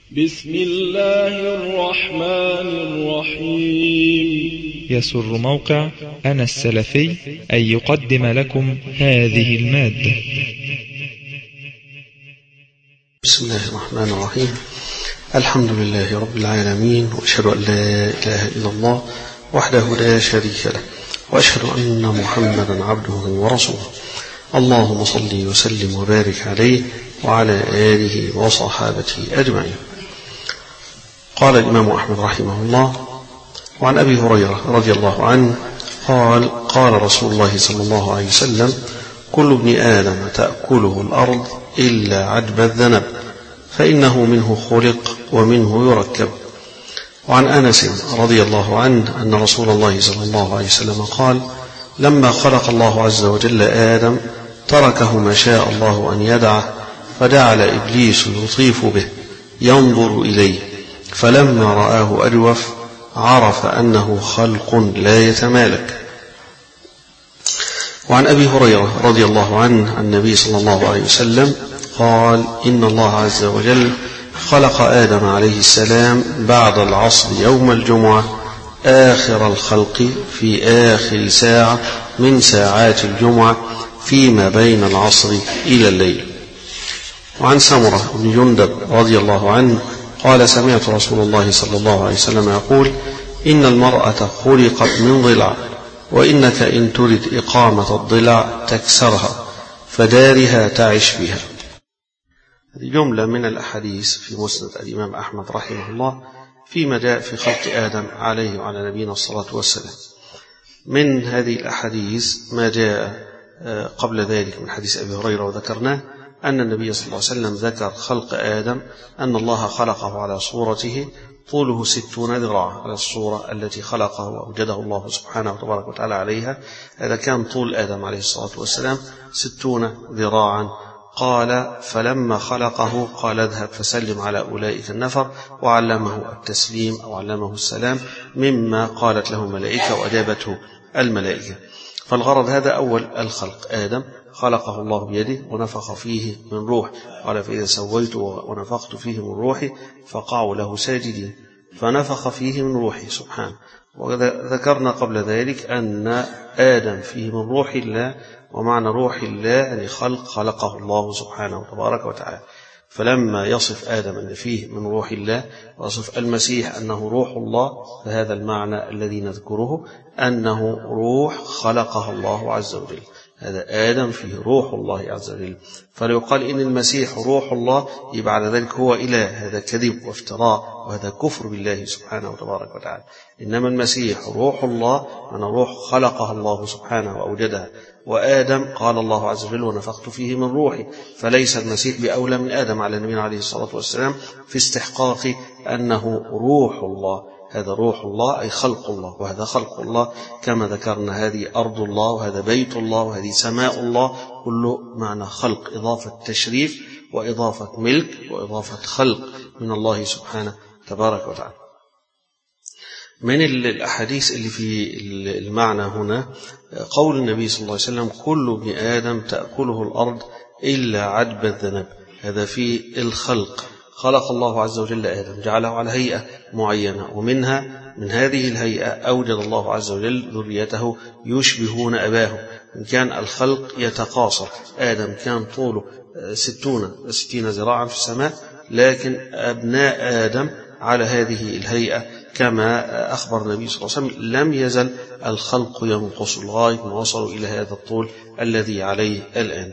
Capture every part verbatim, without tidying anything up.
بسم الله الرحمن الرحيم. يسر موقع أنا السلفي أن يقدم لكم هذه المادة. بسم الله الرحمن الرحيم. الحمد لله رب العالمين، وأشهد أن لا إله إلا الله وحده لا شريك له، وأشهد أن محمدا عبده ورسوله. اللهم صل وسلم وبارك عليه وعلى آله وصحابته أجمعين. قال الإمام أحمد رحمه الله: وعن أبي هريرة رضي الله عنه قال: قال رسول الله صلى الله عليه وسلم: كل ابن آدم تأكله الأرض إلا عدب الذنب، فإنه منه خلق ومنه يركب. وعن أنس رضي الله عنه أن رسول الله صلى الله عليه وسلم قال: لما خلق الله عز وجل آدم تركه ما شاء الله أن يدعه، فجعل إبليس يطيف به ينظر إليه، فلما رآه أجوف عرف أنه خلق لا يتمالك. وعن أبي هريرة رضي الله عنه عن النبي صلى الله عليه وسلم قال: إن الله عز وجل خلق آدم عليه السلام بعد العصر يوم الجمعة آخر الخلق في آخر ساعة من ساعات الجمعة فيما بين العصر إلى الليل. وعن سمرة بن جندب رضي الله عنه قال: سمعت رسول الله صلى الله عليه وسلم يقول: إن المرأة خلقت من ضلع، وإنك إن ترد إقامة الضلع تكسرها، فدارها تعش بها. هذه جملة من الأحاديث في مسند الإمام أحمد رحمه الله فيما جاء في خلق آدم عليه وعلى نبينا الصلاة والسلام. من هذه الأحاديث ما جاء قبل ذلك من حديث أبي هريرة وذكرناه، أن النبي صلى الله عليه وسلم ذكر خلق آدم أن الله خلقه على صورته طوله ستون ذراعا، على الصورة التي خلقه وأوجده الله سبحانه وتبارك وتعالى عليها. هذا كان طول آدم عليه الصلاة والسلام ستون ذراعا. قال: فلما خلقه قال: اذهب فسلم على أولئك النفر، وعلمه التسليم أو علمه السلام مما قالت له الملائكة وأجابته الملائكة. فالغرض هذا أول الخلق، آدم خلقه الله بيده ونفخ فيه من روح، قال: فإذا سويت ونفخت فيه من روحي فقعوا له ساجدين، فنفخ فيه من روحي سبحانه. وذكرنا قبل ذلك أن آدم فيه من روح الله، ومعنى روح الله يعني خلق خلقه الله سبحانه وتبارك وتعالى. فلما يصف آدم أن فيه من روح الله، ويصف المسيح أنه روح الله، فهذا المعنى الذي نذكره أنه روح خلقه الله عز وجل. هذا آدم فيه روح الله عز وجل. فلو يقال إن المسيح روح الله يبقى على ذلك هو إله، هذا كذب وافتراء، وهذا كفر بالله سبحانه وتبارك وتعالى. إنما المسيح روح الله، أنا روح خلقها الله سبحانه وأوجدها. وآدم قال الله عز وجل: ونفخت فيه من روحي. فليس المسيح بأولى من آدم على النبي عليه الصلاة والسلام في استحقاق أنه روح الله. هذا روح الله أي خلق الله، وهذا خلق الله كما ذكرنا. هذه أرض الله، وهذا بيت الله، وهذه سماء الله، كله معنى خلق، إضافة تشريف وإضافة ملك وإضافة خلق من الله سبحانه تبارك وتعالى. من الأحاديث اللي في المعنى هنا قول النبي صلى الله عليه وسلم: كل ابن آدم تأكله الأرض إلا عدب الذنب. هذا في الخلق. خلق الله عز وجل آدم، جعله على هيئة معينة، ومنها من هذه الهيئة أوجد الله عز وجل ذريته يشبهون أباه. إن كان الخلق يتقاصر، آدم كان طوله ستون ستين ذراعا في السماء، لكن أبناء آدم على هذه الهيئة كما أخبر النبي صلى الله عليه وسلم لم يزل الخلق ينقص لغاية ما وصلوا إلى هذا الطول الذي عليه الآن.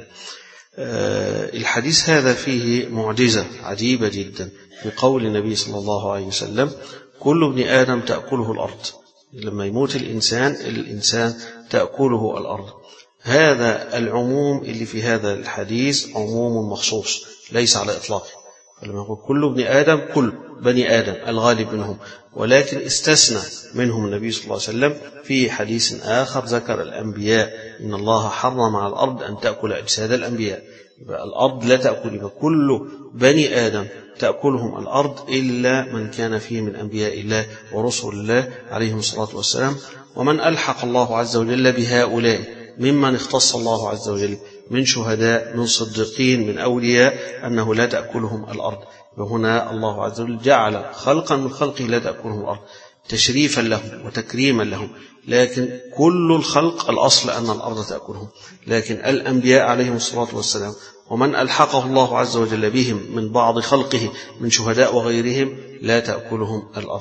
الحديث هذا فيه معجزة عجيبة جدا في قول النبي صلى الله عليه وسلم: كل ابن آدم تأكله الأرض. لما يموت الإنسان الإنسان تأكله الأرض. هذا العموم اللي في هذا الحديث عموم مخصوص ليس على إطلاقه. فلما يقول كل ابن آدم، كل بني آدم الغالب منهم، ولكن استثنى منهم النبي صلى الله عليه وسلم في حديث آخر ذكر الأنبياء: إن الله حرم على الأرض أن تأكل أجساد الأنبياء. يبقى الأرض لا تأكل، يبقى كل بني آدم تأكلهم الأرض إلا من كان فيه من أنبياء الله ورسل الله عليهم الصلاة والسلام. ومن ألحق الله عز وجل بهؤلاء ممن اختص الله عز وجل من شهداء من صديقين من أولياء أنه لا تأكلهم الأرض. وهنا الله عز وجل جعل خلقا من خلقه لا تأكلهم الأرض تشريفا لهم وتكريما لهم، لكن كل الخلق الأصل أن الأرض تأكلهم، لكن الأنبياء عليهم الصلاة والسلام ومن ألحقه الله عز وجل بهم من بعض خلقه من شهداء وغيرهم لا تأكلهم الأرض.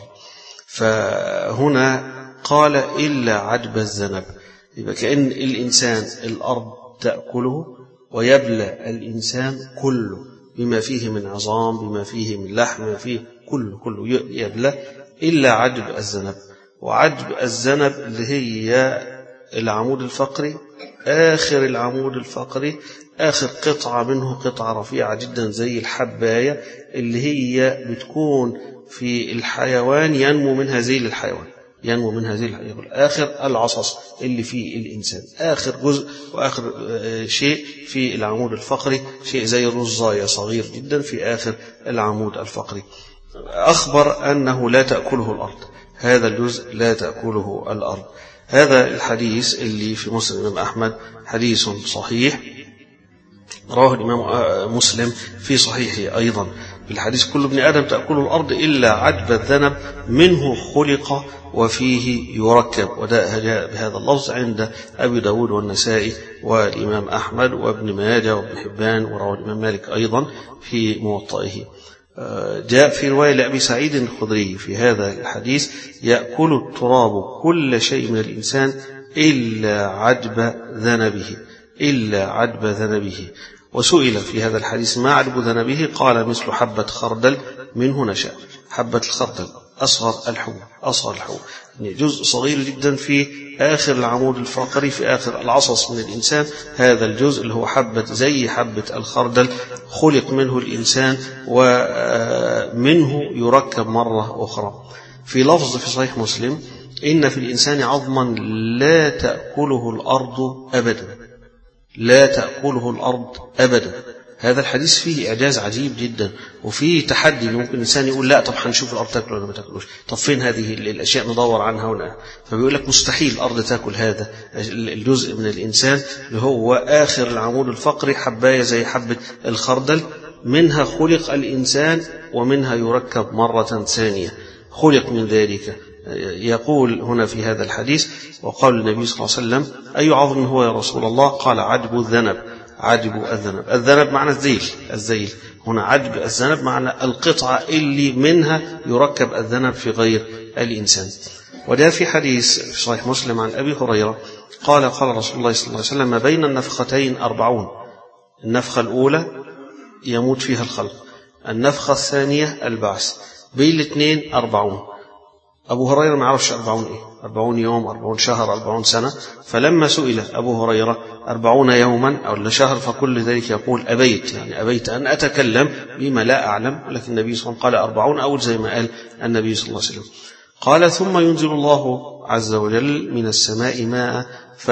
فهنا قال إلا عجب الذنب، يبقى كأن الإنسان الأرض تأكله ويبلى الإنسان كله بما فيه من عظام بما فيه من لحم بما فيه كله كله يبلى إلا عجب الذنب. وعجب الذنب اللي هي العمود الفقري، آخر العمود الفقري، آخر قطعة منه قطعة رفيعة جدا زي الحباية اللي هي بتكون في الحيوان ينمو منها ذيل الحيوان ينمو منها ذيل الحيوان آخر العصص اللي في الإنسان، آخر جزء وآخر شيء في العمود الفقري، شيء زي الرزاية صغير جدا في آخر العمود الفقري. أخبر أنه لا تأكله الأرض، هذا الجزء لا تأكله الأرض. هذا الحديث اللي في مسند الإمام أحمد حديث صحيح، رواه الإمام مسلم في صحيحه أيضا بالحديث كل ابن آدم تأكل الأرض إلا عجب الذنب منه خلق وفيه يركب. وده جاء بهذا اللفظ عند أبي داود والنسائي والإمام أحمد وابن ماجه وابن حبان، ورواه الإمام مالك أيضا في موطئه. جاء في رواية لأبي سعيد الخدري في هذا الحديث يأكل التراب كل شيء من الإنسان إلا عجب ذنبه إلا عجب ذنبه. وسئل في هذا الحديث ما عجب ذنبه؟ قال مثل حبة خردل منه نشاء. حبة الخردل أصغر الحبوب أصغر الحبوب يعني جزء صغير جدا في آخر العمود الفقري في آخر العصص من الإنسان، هذا الجزء اللي هو حبة زي حبة الخردل خلق منه الإنسان ومنه يركب مرة أخرى. في لفظ في صحيح مسلم إن في الإنسان عظما لا تأكله الأرض أبدا لا تأكله الأرض أبدا. هذا الحديث فيه إعجاز عجيب جدا وفيه تحدي، ممكن الإنسان يقول لا طب هنشوف الأرض تأكل ولا ما تأكلوش، طب فين هذه الأشياء ندور عنها هنا، فبيقول لك مستحيل الأرض تأكل هذا الجزء من الإنسان اللي هو آخر العمود الفقري، حباية زي حبة الخردل، منها خلق الإنسان ومنها يركب مرة ثانية، خلق من ذلك. يقول هنا في هذا الحديث وقال النبي صلى الله عليه وسلم أي عظم هو يا رسول الله؟ قال عجب الذنب عجب الذنب. الذنب معنى الذيل الذيل هنا عجب الذنب معنى القطعة اللي منها يركب الذنب في غير الإنسان. وده في حديث في صحيح مسلم عن أبي هريرة قال قال رسول الله صلى الله عليه وسلم ما بين النفختين أربعون، النفخة الأولى يموت فيها الخلق، النفخة الثانية البعث، بين الاثنين أربعون. أبو هريرة ما عرفش أربعون إيه، أربعون يوم أربعون شهر أربعون سنة، فلما سئل أبو هريرة أربعون يوما أو لشهر فكل ذلك يقول أبيت يعني أبيت أن أتكلم بما لا أعلم، لكن النبي صلى الله عليه وسلم قال أربعون أو زي ما قال النبي صلى الله عليه وسلم. قال ثم ينزل الله عز وجل من السماء ماء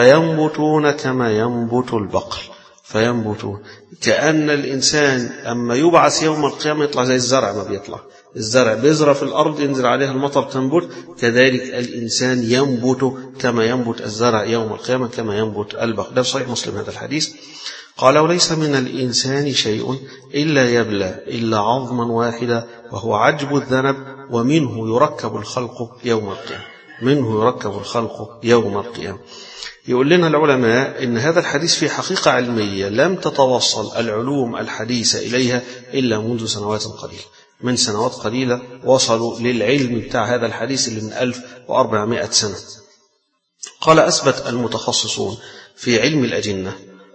فينبتون كما ينبت البقل، فينبتون كأن الإنسان أما يبعث يوم القيامة يطلع زي الزرع، ما بيطلع الزرع بيزرع في الأرض ينزل عليها المطر تنبت، كذلك الإنسان ينبت كما ينبت الزرع يوم القيامة كما ينبت البقل. ده صحيح مسلم هذا الحديث. قال وليس من الإنسان شيء إلا يبلى إلا عظما واحدا وهو عجب الذنب ومنه يركب الخلق يوم القيامة منه يركب الخلق يوم القيامة. يقول لنا العلماء إن هذا الحديث في حقيقة علمية لم تتوصل العلوم الحديثة إليها إلا منذ سنوات قليلة، من سنوات قليلة وصلوا للعلم بتاع هذا الحديث اللي من ألف وأربعمائة سنة. قال أثبت المتخصصون في علم الأجنة،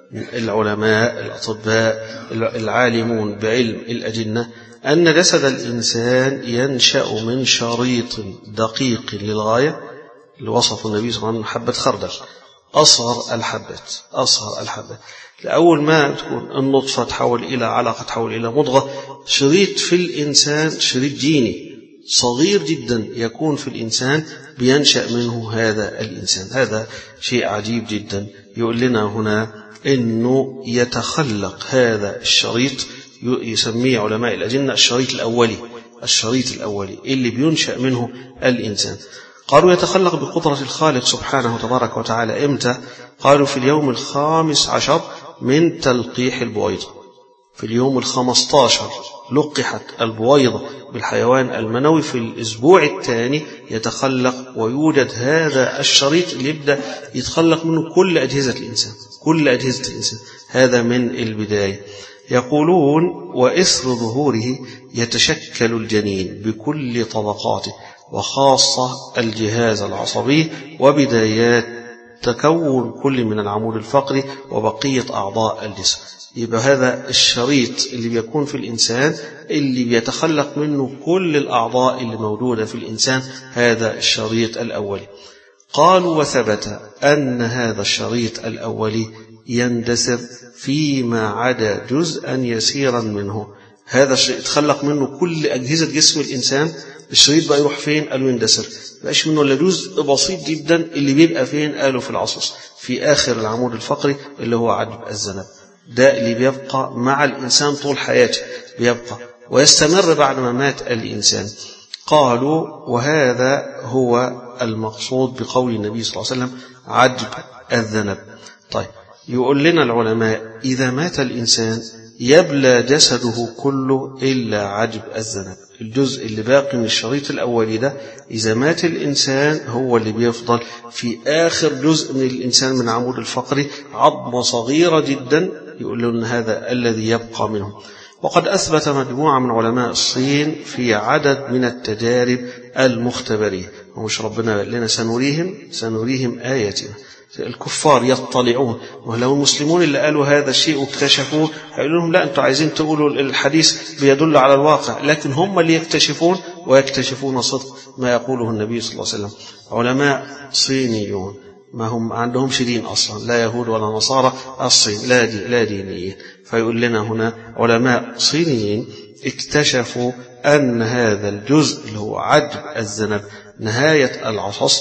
العلماء الأطباء العالمون بعلم الأجنة، أن جسد الإنسان ينشأ من شريط دقيق للغاية اللي وصف النبي صلى الله عليه وسلم حبة خردل، أصغر الحبات أصغر الحبات لأول ما تكون النطفة تحول إلى علقة تحول إلى مضغة، شريط في الإنسان شريط جيني صغير جدا يكون في الإنسان بينشأ منه هذا الإنسان. هذا شيء عجيب جدا. يقول لنا هنا أنه يتخلق هذا الشريط، يسميه علماء الأجنة الشريط الأولي الشريط الأولي اللي بينشأ منه الإنسان. قالوا يتخلق بقدرة الخالق سبحانه وتبارك وتعالى. إمتى؟ قالوا في اليوم الخامس عشر من تلقيح البويضة. في اليوم الخمستاشر لقحت البويضة بالحيوان المنوي، في الأسبوع الثاني يتخلق ويوجد هذا الشريط اللي يبدأ يتخلق منه كل أجهزة الإنسان، كل أجهزة الإنسان. هذا من البداية. يقولون وإثر ظهوره يتشكل الجنين بكل طبقاته، وخاصة الجهاز العصبي، وبدايات تكون كل من العمود الفقري وبقية أعضاء الجسم. يبقى هذا الشريط اللي بيكون في الإنسان اللي بيتخلق منه كل الأعضاء اللي موجودة في الإنسان، هذا الشريط الأولي. قالوا وثبت أن هذا الشريط الأولي يندثر فيما عدا جزءا يسيرا منه. هذا الشريط يتخلق منه كل أجهزة جسم الإنسان، الشريط بقى يروح فين؟ قالوا يندثر، مبقاش منه إلا جزء بسيط جدا اللي بيبقى فين؟ قالوا في العصوص، في آخر العمود الفقري اللي هو عجب الذنب. ده اللي بيبقى مع الإنسان طول حياته، بيبقى ويستمر بعد ما مات الإنسان. قالوا وهذا هو المقصود بقول النبي صلى الله عليه وسلم عجب الذنب. طيب، يقول لنا العلماء إذا مات الإنسان يبلى جسده كله إلا عجب الذنب، الجزء اللي باقي من الشريط الأولي ده إذا مات الإنسان هو اللي بيفضل في آخر جزء من الإنسان من عمود الفقري، عظمة صغيرة جدا، يقول لنا هذا الذي يبقى منه. وقد أثبت مجموعة من علماء الصين في عدد من التجارب المختبرية، ومش ربنا قال لنا سنريهم سنريهم آياتنا، الكفار يطلعون. ولو المسلمون اللي قالوا هذا الشيء واكتشفوه هيقولوا لهم لا، أنتم عايزين تقولوا الحديث بيدل على الواقع، لكن هم اللي يكتشفون ويكتشفون صدق ما يقوله النبي صلى الله عليه وسلم. علماء صينيون ما هم عندهمش دين أصلا، لا يهود ولا نصارى، الصين لا دي لا دينيين. فيقول لنا هنا علماء صينيين اكتشفوا أن هذا الجزء اللي هو عجب الذنب نهاية العصص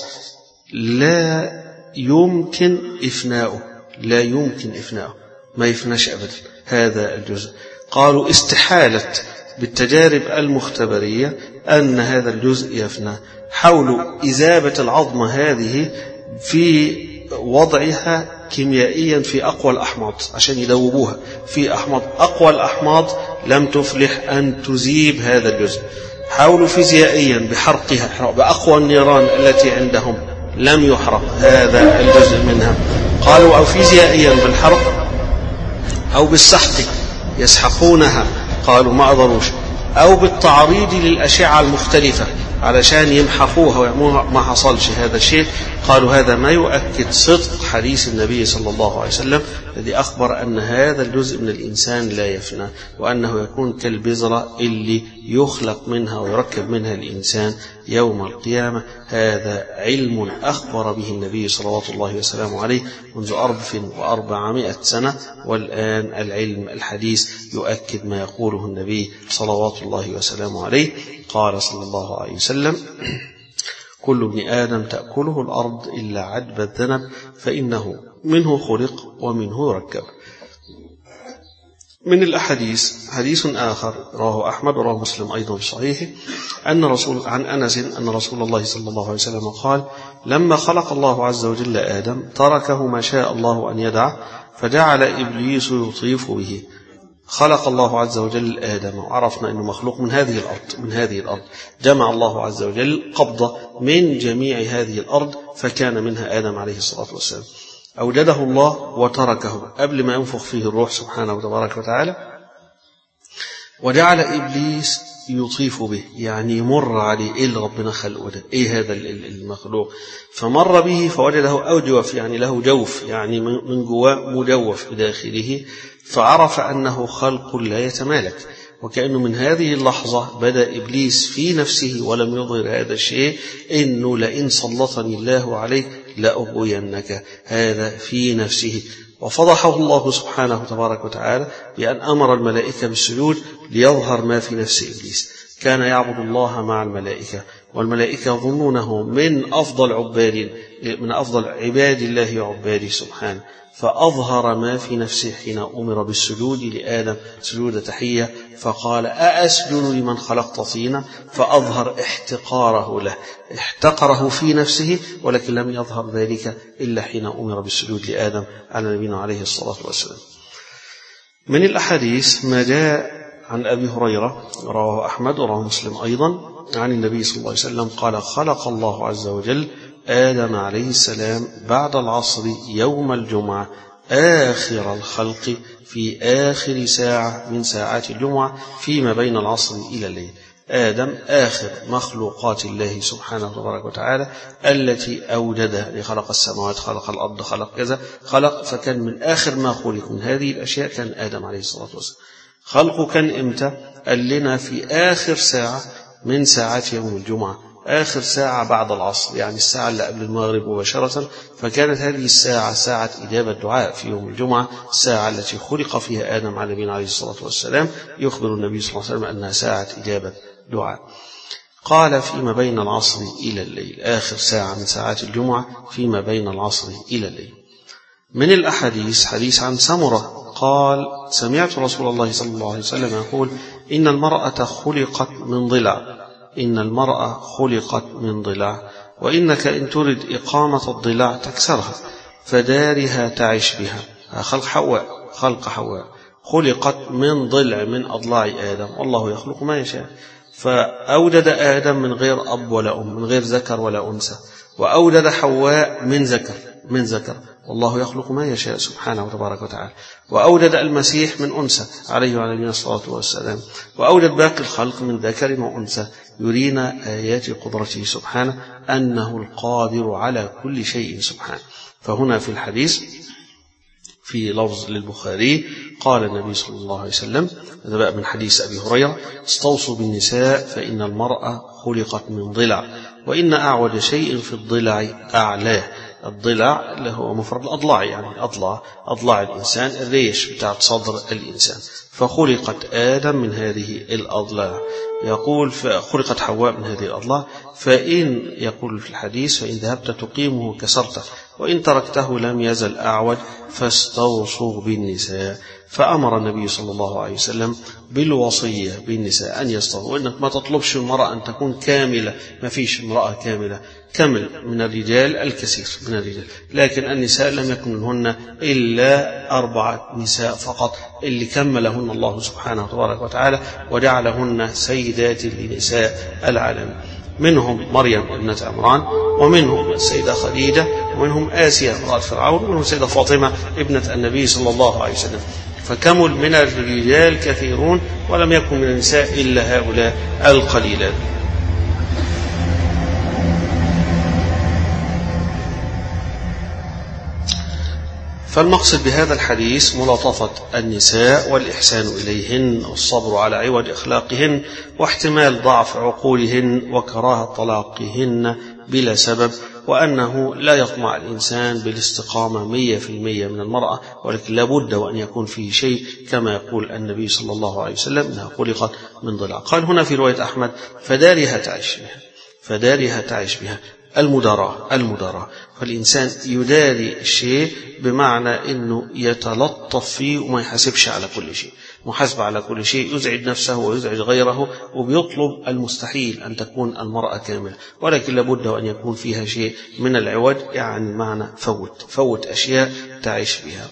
لا يمكن إفناؤه، لا يمكن إفناؤه، ما يفناش أبدا هذا الجزء. قالوا استحالة بالتجارب المختبرية أن هذا الجزء يفنى. حاولوا إذابة العظمة هذه في وضعها كيميائيا في أقوى الأحماض عشان يذوبوها في أحماض، أقوى الأحماض لم تفلح أن تذيب هذا الجزء. حاولوا فيزيائيا بحرقها بأقوى النيران التي عندهم، لم يحرق هذا الجزء منها. قالوا أو فيزيائيا بالحرق أو بالسحق يسحقونها، قالوا ما أضروش، أو بالتعريض للأشعة المختلفة علشان يمحقوها ويعملوها، ما حصلش هذا الشيء. قالوا هذا ما يؤكد صدق حديث النبي صلى الله عليه وسلم الذي أخبر أن هذا الجزء من الإنسان لا يفنى، وأنه يكون كالبذرة اللي يخلق منها ويركب منها الإنسان يوم القيامة. هذا علم أخبر به النبي صلوات الله وسلامه عليه منذ ألف وأربعمائة سنة، والآن العلم الحديث يؤكد ما يقوله النبي صلوات الله وسلامه عليه. قال صلى الله عليه وسلم كل ابن آدم تأكله الأرض إلا عجب الذنب فإنه منه خلق ومنه يركب. من الأحاديث حديث آخر رواه أحمد ورواه مسلم أيضا في صحيحه أن رسول عن أنس أن رسول الله صلى الله عليه وسلم قال لما خلق الله عز وجل آدم تركه ما شاء الله أن يدع فجعل إبليس يطيف به. خلق الله عز وجل آدم وعرفنا أنه مخلوق من هذه الأرض من هذه الأرض جمع الله عز وجل قبضة من جميع هذه الأرض فكان منها آدم عليه الصلاة والسلام. أوجده الله وتركه قبل ما ينفخ فيه الروح سبحانه وتبارك وتعالى، وجعل إبليس يطيف به، يعني يمر عليه. إيه اللي ربنا خلقه ده؟ إيه هذا المخلوق؟ فمر به فوجده أوجوف، يعني له جوف، يعني من جواه مجوف بداخله، فعرف أنه خلق لا يتمالك. وكأنه من هذه اللحظة بدأ إبليس في نفسه ولم يظهر هذا الشيء إنه لئن سلطني الله عليك لأغوينك، هذا في نفسه. وفضحه الله سبحانه تبارك وتعالى بأن أمر الملائكة بالسجود ليظهر ما في نفس إبليس. كان يعبد الله مع الملائكة، والملائكة يظنونه من أفضل عباد من أفضل عباد الله وعباده سبحانه، فأظهر ما في نفسه حين أمر بالسجود لآدم سجود تحية، فقال أأسجد لمن خلقت طينا، فأظهر احتقاره له، احتقره في نفسه، ولكن لم يظهر ذلك إلا حين أمر بالسجود لآدم على نبينا عليه الصلاة والسلام. من الأحاديث ما جاء عن أبي هريرة رواه أحمد ورواه مسلم أيضا عن النبي صلى الله عليه وسلم قال: خلق الله عز وجل آدم عليه السلام بعد العصر يوم الجمعة آخر الخلق في آخر ساعة من ساعات الجمعة فيما بين العصر إلى الليل. آدم آخر مخلوقات الله سبحانه تبارك وتعالى التي أوجدها، خلق السماوات، خلق الأرض، خلق كذا، خلق، فكان من آخر ما خلق من هذه الأشياء كان آدم عليه الصلاة والسلام. خلقه كان إمتى؟ قال لنا في آخر ساعة من ساعات يوم الجمعة، آخر ساعة بعد العصر، يعني الساعة اللي قبل المغرب مباشرة. فكانت هذه الساعة ساعة إجابة دعاء في يوم الجمعة، الساعة التي خلق فيها آدم على نبينا عليه الصلاة والسلام. يخبر النبي صلى الله عليه وسلم أنها ساعة إجابة دعاء. قال: فيما بين العصر إلى الليل، آخر ساعة من ساعات الجمعة فيما بين العصر إلى الليل. من الأحاديث حديث عن سمرة قال: سمعت رسول الله صلى الله عليه وسلم يقول: إن المرأة خلقت من ضلع، إن المرأة خلقت من ضلع، وإنك إن ترد إقامة الضلع تكسرها فدارها تعش بها. خلق حواء، خلق حواء خلقت من ضلع من أضلاع آدم، والله يخلق ما يشاء. فأوجد آدم من غير أب ولا أم، من غير ذكر ولا أنثى، وأوجد حواء من ذكر من ذكر والله يخلق ما يشاء سبحانه وتبارك وتعالى. وأوجد المسيح من أنثى عليه وعلى نبينا الصلاة والسلام، وأوجد باقي الخلق من ذكر وأنثى، يرينا آيات قدرته سبحانه أنه القادر على كل شيء سبحانه. فهنا في الحديث في لفظ للبخاري قال النبي صلى الله عليه وسلم، هذا بقى من حديث أبي هريرة: استوصوا بالنساء فإن المرأة خلقت من ضلع، وإن أعوج شيء في الضلع أعلاه. الضلع اللي هو مفرد الأضلاع، يعني أضلاع أضلاع الإنسان، الريش بتاعت صدر الإنسان. فخلقت آدم من هذه الأضلاع، يقول فخلقت حواء من هذه الأضلاع. فإن يقول في الحديث: فإن ذهبت تقيمه كسرته، وإن تركته لم يزل أعوج، فاستوصوا بالنساء. فأمر النبي صلى الله عليه وسلم بالوصية بالنساء أن يستوصوا، وإنك ما تطلبش المرأة أن تكون كاملة، ما فيش امرأة كاملة، كمل من الرجال الكثير من الرجال، لكن النساء لم يكن منهن إلا أربعة نساء فقط اللي كملهن الله سبحانه تبارك وتعالى وجعلهن سيدات لنساء العالم. منهم مريم ابنة عمران، ومنهم السيدة خديجة، ومنهم آسيا امرأة فرعون، ومنهم السيدة فاطمة ابنة النبي صلى الله عليه وسلم. فكمل من الرجال كثيرون، ولم يكن من النساء إلا هؤلاء القليلان. فالمقصد بهذا الحديث ملاطفة النساء والإحسان إليهن، والصبر على عوج أخلاقهن، واحتمال ضعف عقولهن، وكراهة طلاقهن بلا سبب، وأنه لا يطمع الإنسان بالاستقامة مية في المية من المرأة، ولكن لابد وأن يكون فيه شيء، كما يقول النبي صلى الله عليه وسلم: إنها خلقت من ضلع. قال هنا في رواية أحمد: فدارها تعيش بها، فدارها تعيش بها، المداراة المداراة فالإنسان يداري الشيء بمعنى أنه يتلطف فيه وما يحاسبش على كل شيء، محاسبة على كل شيء، يزعج نفسه ويزعج غيره، وبيطلب المستحيل أن تكون المرأة كاملة، ولكن لابد أن يكون فيها شيء من العوج، يعني معنى فوت فوت أشياء تعيش بها.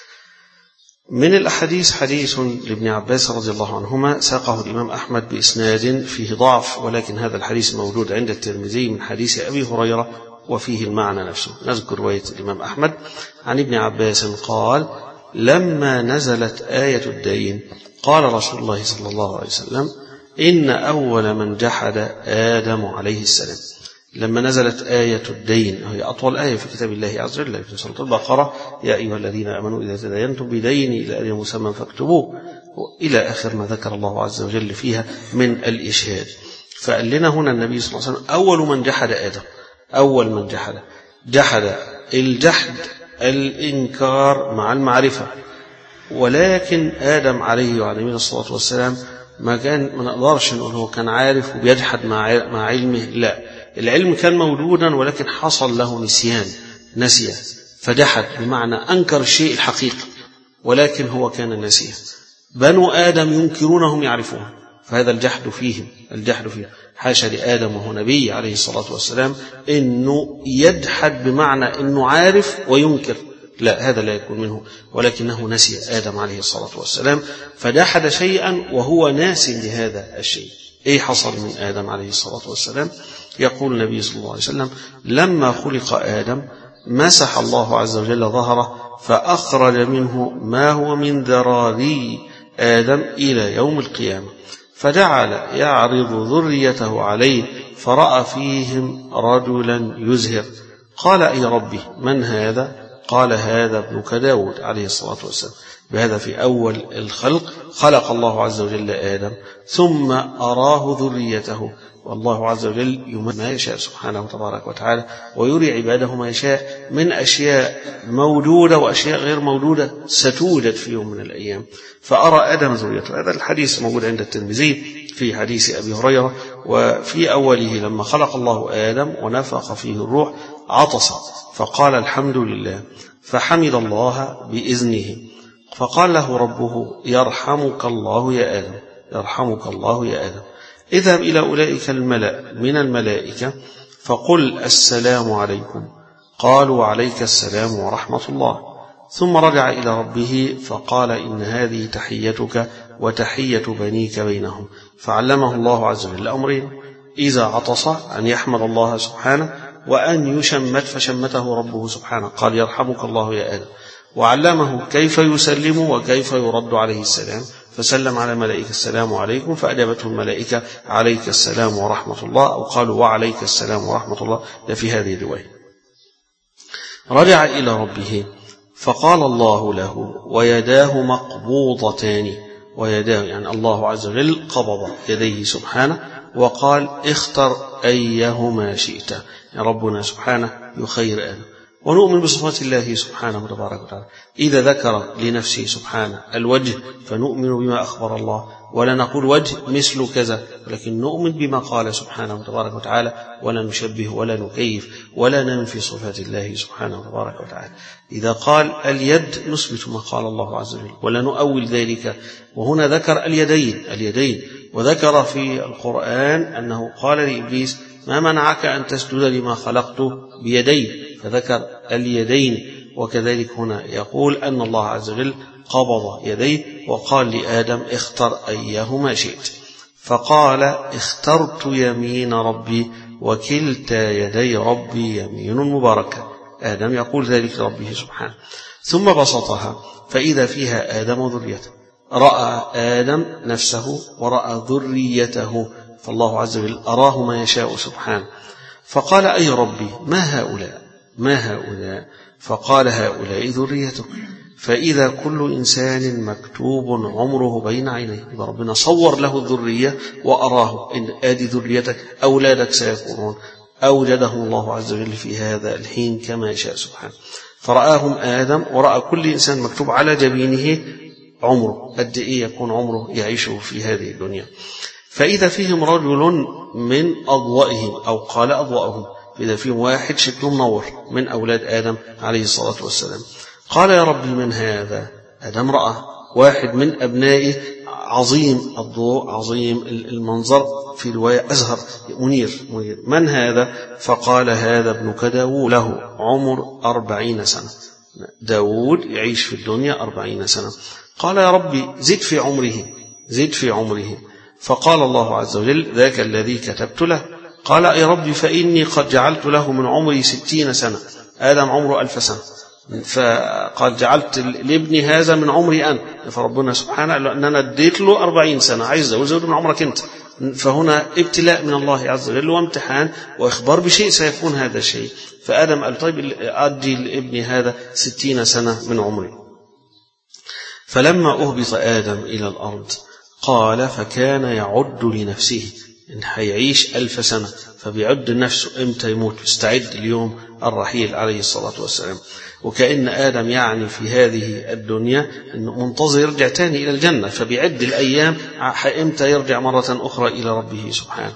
من الأحاديث حديث لابن عباس رضي الله عنهما ساقه الإمام أحمد بإسناد فيه ضعف، ولكن هذا الحديث موجود عند الترمذي من حديث أبي هريرة وفيه المعنى نفسه. نذكر رواية الإمام أحمد عن ابن عباس قال: لما نزلت آية الدين قال رسول الله صلى الله عليه وسلم: إن أول من جحد آدم عليه السلام. لما نزلت آية الدين، وهي أطول آية في كتاب الله عز وجل في سورة البقرة: يا أيها الذين آمنوا إذا تداينتم بدين إلى أجل مسمى فاكتبوه، إلى آخر ما ذكر الله عز وجل فيها من الإشهاد. فقال لنا هنا النبي صلى الله عليه وسلم: أول من جحد آدم، أول من جحد جحد الجحد الإنكار مع المعرفة، ولكن آدم عليه وعلى نبينا الصلاة والسلام ما كان، ما نقدرش نقول هو كان عارف وبيجحد مع مع علمه، لا، العلم كان موجودا ولكن حصل له نسيان، نسي فجحد، بمعنى أنكر الشيء الحقيقي ولكن هو كان نسيه. بنو آدم ينكرونهم يعرفون، فهذا الجحد فيهم، الجحد فيهم. حاشا لآدم وهو نبي عليه الصلاة والسلام إنه يجحد بمعنى إنه عارف وينكر، لا، هذا لا يكون منه، ولكنه نسي آدم عليه الصلاة والسلام، فجحد شيئا وهو ناس لهذا الشيء. إيه حصل من آدم عليه الصلاة والسلام؟ يقول النبي صلى الله عليه وسلم: لما خلق آدم مسح الله عز وجل ظهره فأخرج منه ما هو من ذراري آدم إلى يوم القيامة، فجعل يعرض ذريته عليه فرأى فيهم رجلا يزهر، قال: أي ربي من هذا؟ قال: هذا ابنك داود عليه الصلاة والسلام. بهذا في أول الخلق خلق الله عز وجل آدم ثم أراه ذريته، والله عز وجل يمن ما يشاء سبحانه تبارك وتعالى، ويري عباده ما يشاء من أشياء موجودة وأشياء غير موجودة ستوجد في يوم من الأيام. فأرى آدم ذريته. هذا الحديث موجود عند الترمذي في حديث أبي هريرة، وفي أوله لما خلق الله آدم ونفخ فيه الروح عطس فقال: الحمد لله، فحمد الله بإذنه، فقال له ربه: يرحمك الله يا آدم، يرحمك الله يا آدم، اذهب إلى أولئك الملأ من الملائكة فقل السلام عليكم. قالوا: وعليك السلام ورحمة الله. ثم رجع إلى ربه فقال: إن هذه تحيتك وتحية بنيك بينهم. فعلمه الله عز وجل أمرين: إذا عطس أن يحمد الله سبحانه، وأن يشمت فشمته ربه سبحانه، قال: يرحمك الله يا آدم. وعلمه كيف يسلم وكيف يرد عليه السلام، فسلم على الملائكة: السلام عليكم، فأجابته الملائكة: عليك السلام ورحمة الله، أو قالوا: وعليك السلام ورحمة الله، ده في هذه الرواية. رجع إلى ربه فقال الله له: ويداه مقبوضتان، ويداه يعني الله عز وجل قبض يديه سبحانه، وقال: اختر أيهما شئت. يعني ربنا سبحانه يخير آدم. ونؤمن بصفات الله سبحانه تبارك وتعالى. إذا ذكر لنفسه سبحانه الوجه فنؤمن بما أخبر الله، ولا نقول وجه مثل كذا، ولكن نؤمن بما قال سبحانه تبارك وتعالى، ولا نشبه ولا نكيف ولا ننفي صفات الله سبحانه تبارك وتعالى. إذا قال اليد نثبت ما قال الله عز وجل ولا نؤول ذلك. وهنا ذكر اليدين اليدين وذكر في القرآن أنه قال لإبليس: ما منعك أن تسجد لما خلقت بيدي، فذكر اليدين. وكذلك هنا يقول أن الله عز وجل قبض يديه وقال لآدم: اختر أيهما شئت، فقال: اخترت يمين ربي، وكلتا يدي ربي يمين مباركة. آدم يقول ذلك لربه سبحانه. ثم بسطها فإذا فيها آدم وذريته. رأى آدم نفسه ورأى ذريته، فالله عز وجل أراه ما يشاء سبحانه. فقال: أي ربي ما هؤلاء ما هؤلاء فقال: هؤلاء ذريتك. فإذا كل إنسان مكتوب عمره بين عينيه. يبقى ربنا صور له الذرية وأراه إن آدي ذريتك، أولادك سيكونون. أوجدهم الله عز وجل في هذا الحين كما يشاء سبحانه. فرآهم آدم ورأى كل إنسان مكتوب على جبينه عمره، قد إيه يكون عمره يعيشه في هذه الدنيا. فإذا فيهم رجل من أضوائهم، أو قال أضوائهم، إذا فيهم واحد شكله منور من أولاد آدم عليه الصلاة والسلام. قال: يا ربي من هذا؟ آدم رأى واحد من أبنائه عظيم الضوء عظيم المنظر، في رواية أزهر منير منير. من هذا؟ فقال: هذا ابنك داود، له عمر أربعين سنة. داود يعيش في الدنيا أربعين سنة. قال: يا ربي زد في عمره زد في عمره. فقال الله عز وجل: ذاك الذي كتبت له. قال: يا ربي فإني قد جعلت له من عمري ستين سنة. آدم عمره ألف سنة، فقال: جعلت لابني هذا من عمري أنا. فربنا سبحانه قال له أن أنا اديت له أربعين سنة، عايز أزود من عمرك أنت. فهنا ابتلاء من الله عز وجل وامتحان وإخبار بشيء سيكون هذا الشيء. فآدم قال: طيب أدي لابني هذا ستين سنة من عمري. فلما أهبط آدم إلى الأرض قال: فكان يعد لنفسه إن حيعيش ألف سنة، فبيعد نفسه إمتى يموت، يستعد اليوم الرحيل عليه الصلاة والسلام. وكأن آدم يعني في هذه الدنيا إنه منتظر يرجع تاني إلى الجنة، فبيعد الأيام إمتى يرجع مرة أخرى إلى ربه سبحانه.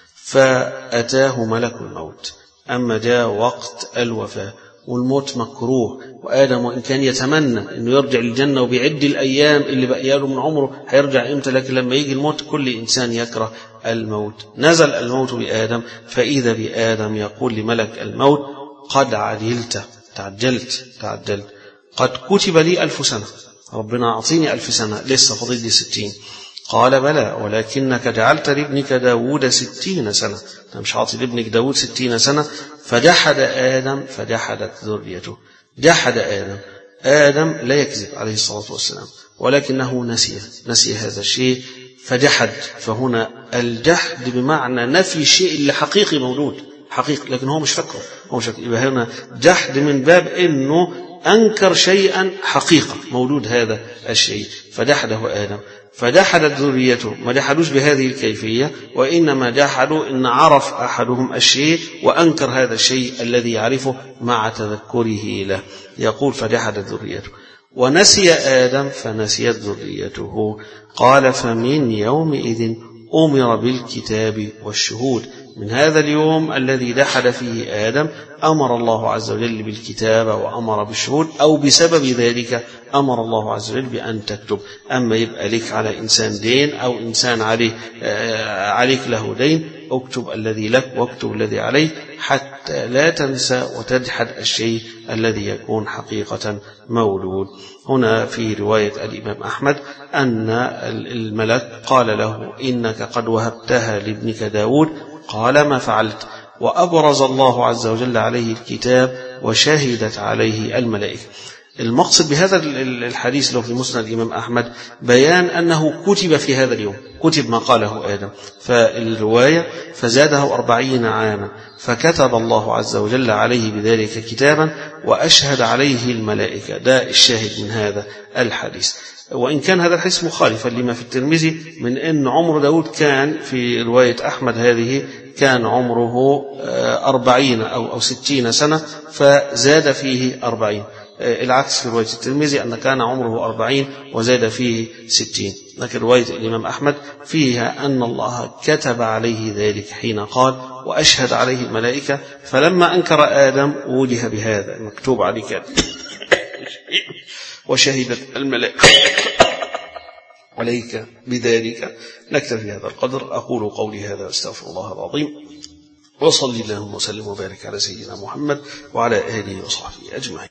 فأتاه ملك الموت. أما جاء وقت الوفاة والموت مكروه، وآدم وإن كان يتمنى أنه يرجع للجنة وبيعد الأيام اللي بقياله من عمره هيرجع إمتى، لكن لما يجي الموت كل إنسان يكره الموت. نزل الموت بآدم، فإذا بآدم يقول لملك الموت: قد عجلت تعجلت تعجلت قد كتب لي ألف سنة، ربنا أعطيني ألف سنة، لسه فاضل لي ستين. قال بلى ولكنك جعلت لابنك داود ستين سنة، أنت مش عاطي لابنك داود ستين سنة. فجحد آدم فجحدت ذريته. جحد آدم، آدم لا يكذب عليه الصلاة والسلام، ولكنه نسي نسي هذا الشيء فجحد. فهنا الجحد بمعنى نفي الشيء اللي حقيقي موجود حقيقي، لكن هو مش فاكره، هو مش فاكره. يبقى هنا جحد من باب إنه أنكر شيئا حقيقة موجود هذا الشيء، فجحده آدم فجحدت ذريته. ما جحدوش بهذه الكيفية، وإنما جحدوا إن عرف أحدهم الشيء وأنكر هذا الشيء الذي يعرفه مع تذكره له. يقول فجحدت ذريته. ونسي آدم فنسيت ذريته. قال فمن يومئذ أمر بالكتاب والشهود. من هذا اليوم الذي جحد فيه آدم أمر الله عز وجل بالكتاب وأمر بالشهود، أو بسبب ذلك أمر الله عز وجل بأن تكتب. أما يبقى لك على إنسان دين أو إنسان عليه عليك له دين، اكتب الذي لك واكتب الذي عليه حتى لا تنسى وتجحد الشيء الذي يكون حقيقة مولود. هنا في رواية الإمام أحمد أن الملك قال له إنك قد وهبتها لابنك داود. قال ما فعلت؟ وأبرز الله عز وجل عليه الكتاب وشهدت عليه الملائكة. المقصد بهذا الحديث له في مسند الإمام أحمد بيان أنه كتب في هذا اليوم، كتب ما قاله آدم. فالرواية فزاده أربعين عاما، فكتب الله عز وجل عليه بذلك كتابا وأشهد عليه الملائكة. ده الشاهد من هذا الحديث. وإن كان هذا الحديث مخالفا لما في الترمذي من أن عمر داود كان في رواية أحمد هذه كان عمره أربعين أو ستين سنة، فزاد فيه أربعين. العكس في رواية الترمذي أن كان عمره أربعين وزاد فيه ستين. لكن رواية الإمام أحمد فيها أن الله كتب عليه ذلك حين قال وأشهد عليه الملائكة. فلما أنكر آدم وجه بهذا مكتوب عليك وشهدت الملائكة عليك بذلك. نكتفي بهذا القدر. أقول قولي هذا واستغفر الله العظيم، وصلي اللهم وسلم وبارك على سيدنا محمد وعلى آله وصحبه أجمعين.